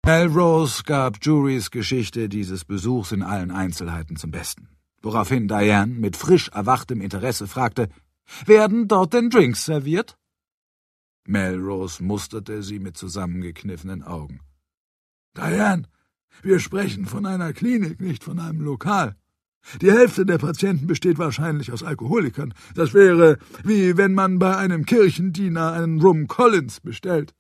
Melrose gab Jurys Geschichte dieses Besuchs in allen Einzelheiten zum Besten, woraufhin Diane mit frisch erwachtem Interesse fragte, »Werden dort denn Drinks serviert?« Melrose musterte sie mit zusammengekniffenen Augen. »Diane, wir sprechen von einer Klinik, nicht von einem Lokal. Die Hälfte der Patienten besteht wahrscheinlich aus Alkoholikern. Das wäre, wie wenn man bei einem Kirchendiener einen Rum Collins bestellt.«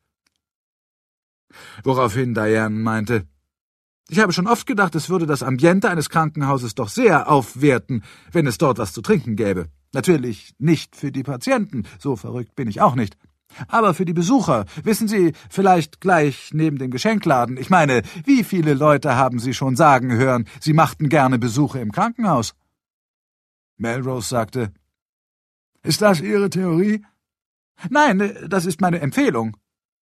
Woraufhin Diane meinte, »Ich habe schon oft gedacht, es würde das Ambiente eines Krankenhauses doch sehr aufwerten, wenn es dort was zu trinken gäbe. Natürlich nicht für die Patienten, so verrückt bin ich auch nicht. Aber für die Besucher, wissen Sie, vielleicht gleich neben dem Geschenkladen. Ich meine, wie viele Leute haben Sie schon sagen hören, sie machten gerne Besuche im Krankenhaus?« Melrose sagte, »Ist das Ihre Theorie?« »Nein, das ist meine Empfehlung.«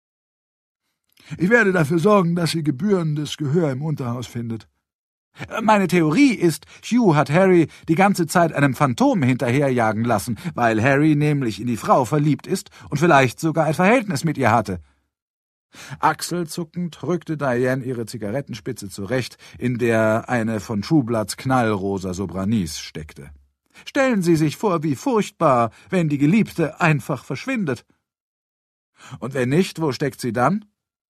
»Ich werde dafür sorgen, dass sie gebührendes Gehör im Unterhaus findet.« »Meine Theorie ist, Hugh hat Harry die ganze Zeit einem Phantom hinterherjagen lassen, weil Harry nämlich in die Frau verliebt ist und vielleicht sogar ein Verhältnis mit ihr hatte.« Achselzuckend rückte Diane ihre Zigarettenspitze zurecht, in der eine von Truebloods knallrosa Sobranis steckte. »Stellen Sie sich vor, wie furchtbar, wenn die Geliebte einfach verschwindet.« »Und wenn nicht, wo steckt sie dann?«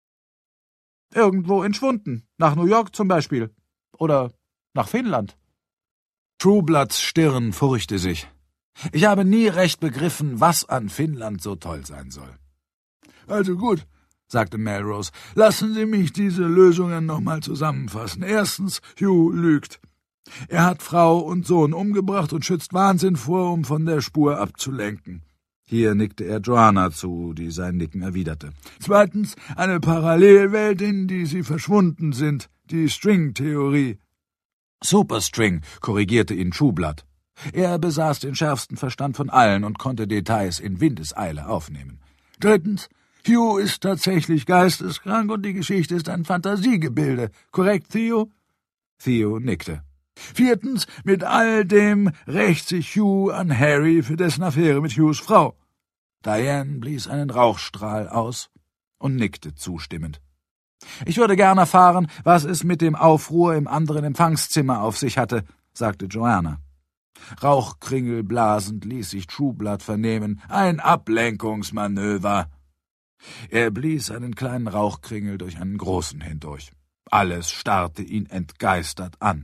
»Irgendwo entschwunden, nach New York zum Beispiel. Oder nach Finnland.« Truebloods Stirn furchte sich. »Ich habe nie recht begriffen, was an Finnland so toll sein soll.« »Also gut«, sagte Melrose, »lassen Sie mich diese Lösungen nochmal zusammenfassen. Erstens, Hugh lügt. Er hat Frau und Sohn umgebracht und schützt Wahnsinn vor, um von der Spur abzulenken.« Hier nickte er Joanna zu, die sein Nicken erwiderte. »Zweitens, eine Parallelwelt, in die sie verschwunden sind, die String-Theorie.« »Superstring«, korrigierte ihn Trueblood. Er besaß den schärfsten Verstand von allen und konnte Details in Windeseile aufnehmen. »Drittens, Hugh ist tatsächlich geisteskrank und die Geschichte ist ein Fantasiegebilde. Korrekt, Theo?« Theo nickte. »Viertens, mit all dem rächt sich Hugh an Harry für dessen Affäre mit Hughs Frau.« Diane blies einen Rauchstrahl aus und nickte zustimmend. »Ich würde gern erfahren, was es mit dem Aufruhr im anderen Empfangszimmer auf sich hatte«, sagte Joanna. Rauchkringel blasend ließ sich Trueblood vernehmen. »Ein Ablenkungsmanöver.« Er blies einen kleinen Rauchkringel durch einen großen hindurch. Alles starrte ihn entgeistert an.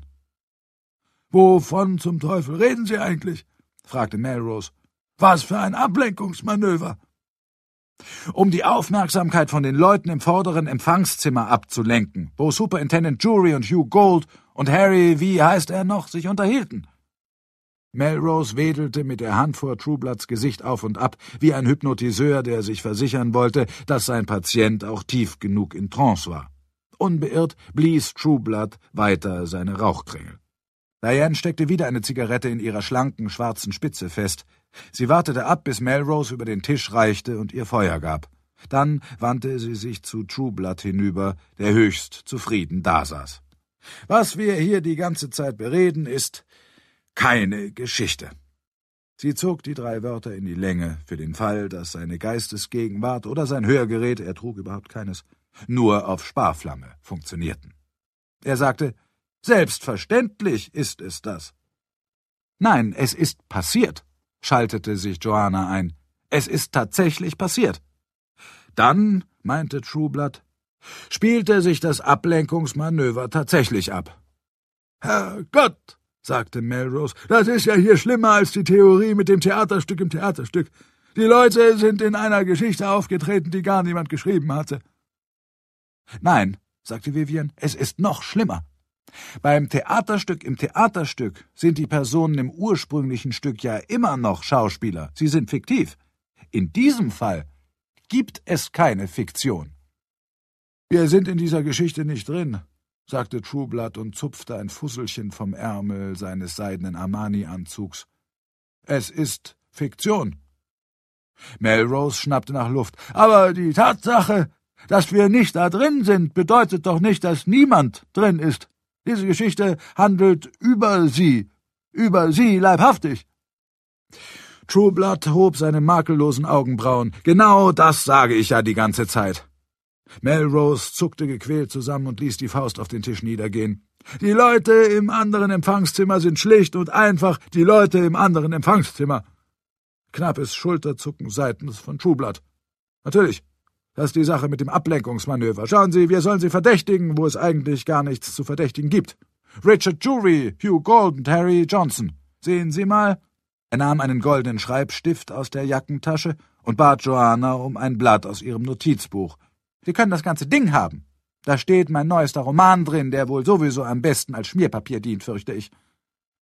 »Wovon zum Teufel reden Sie eigentlich?« fragte Melrose. »Was für ein Ablenkungsmanöver?« »Um die Aufmerksamkeit von den Leuten im vorderen Empfangszimmer abzulenken, wo Superintendent Jury und Hugh Gold und Harry, wie heißt er noch, sich unterhielten.« Melrose wedelte mit der Hand vor Truebloods Gesicht auf und ab, wie ein Hypnotiseur, der sich versichern wollte, dass sein Patient auch tief genug in Trance war. Unbeirrt blies Trueblood weiter seine Rauchkringel. Diane steckte wieder eine Zigarette in ihrer schlanken, schwarzen Spitze fest. Sie wartete ab, bis Melrose über den Tisch reichte und ihr Feuer gab. Dann wandte sie sich zu Trueblood hinüber, der höchst zufrieden dasaß. »Was wir hier die ganze Zeit bereden, ist keine Geschichte.« Sie zog die 3 Wörter in die Länge, für den Fall, dass seine Geistesgegenwart oder sein Hörgerät, er trug überhaupt keines, nur auf Sparflamme funktionierten. Er sagte, »Selbstverständlich ist es das.« »Nein, es ist passiert«, schaltete sich Joanna ein. »Es ist tatsächlich passiert.« »Dann«, meinte Trueblood, »spielte sich das Ablenkungsmanöver tatsächlich ab.« »Herrgott«, sagte Melrose, »das ist ja hier schlimmer als die Theorie mit dem Theaterstück im Theaterstück. Die Leute sind in einer Geschichte aufgetreten, die gar niemand geschrieben hatte.« »Nein«, sagte Vivian, »es ist noch schlimmer. Beim Theaterstück im Theaterstück sind die Personen im ursprünglichen Stück ja immer noch Schauspieler, sie sind fiktiv. In diesem Fall gibt es keine Fiktion.« »Wir sind in dieser Geschichte nicht drin«, sagte Trueblood und zupfte ein Fusselchen vom Ärmel seines seidenen Armani-Anzugs. »Es ist Fiktion.« Melrose schnappte nach Luft. »Aber die Tatsache, dass wir nicht da drin sind, bedeutet doch nicht, dass niemand drin ist. Diese Geschichte handelt über Sie leibhaftig.« Trueblood hob seine makellosen Augenbrauen. »Genau das sage ich ja die ganze Zeit.« Melrose zuckte gequält zusammen und ließ die Faust auf den Tisch niedergehen. »Die Leute im anderen Empfangszimmer sind schlicht und einfach die Leute im anderen Empfangszimmer.« Knappes Schulterzucken seitens von Trueblood. »Natürlich, das ist die Sache mit dem Ablenkungsmanöver. Schauen Sie, wir sollen sie verdächtigen, wo es eigentlich gar nichts zu verdächtigen gibt. Richard Drury, Hugh Gold und Harry Johnson. Sehen Sie mal.« Er nahm einen goldenen Schreibstift aus der Jackentasche und bat Joanna um ein Blatt aus ihrem Notizbuch. »Sie können das ganze Ding haben. Da steht mein neuester Roman drin, der wohl sowieso am besten als Schmierpapier dient, fürchte ich.«